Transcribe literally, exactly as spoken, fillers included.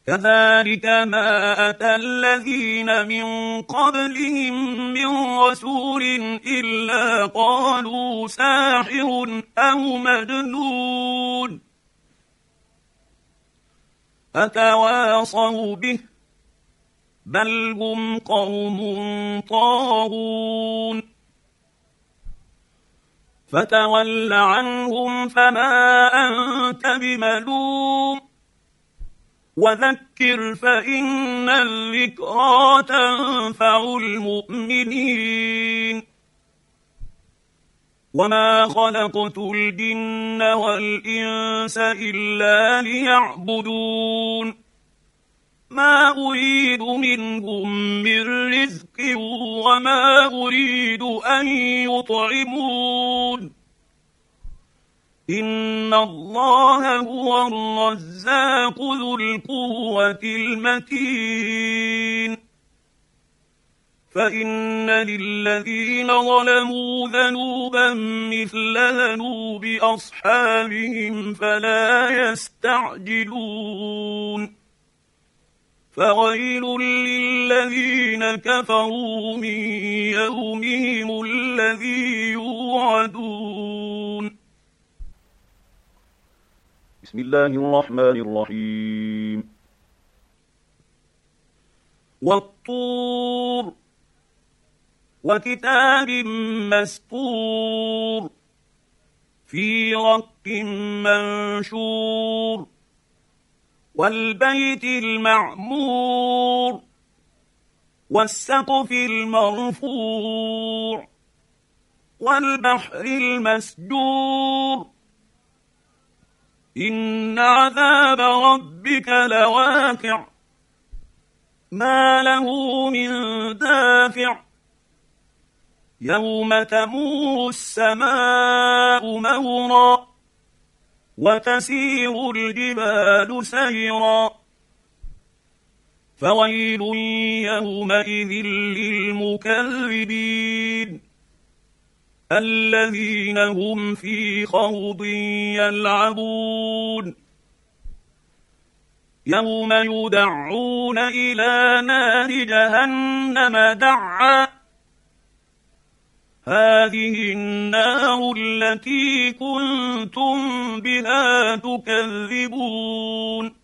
كذلك ما أتى الذين من قبلهم من رسول إلا قالوا ساحر أو مجنون أتواصوا به بل هم قوم طاغون فتول عنهم فما أنت بملوم وذكر فإن الذكرى تنفع المؤمنين وما خلقت الجن والإنس إلا ليعبدون ما أريد منهم من رزق وما أريد أن يطعمون إن الله هو الرزاق ذو القوة المتين فإن للذين ظلموا ذنوبا مثل ذنوب أصحابهم فلا يستعجلون فويل للذين كفروا من يومهم الذي يوعدون. بسم الله الرحمن الرحيم. والطور وكتاب مسطور في رق منشور والبيت المعمور والسقف المرفوع والبحر المسجور إن عذاب ربك لواقع ما له من دافع يوم تمور السماء مورا وتسير الجبال سيرا فويل يومئذ للمكذبين الذين هم في خوض يلعبون يوم يدعون إلى نار جهنم دعا هذه النار التي كنتم بها تكذبون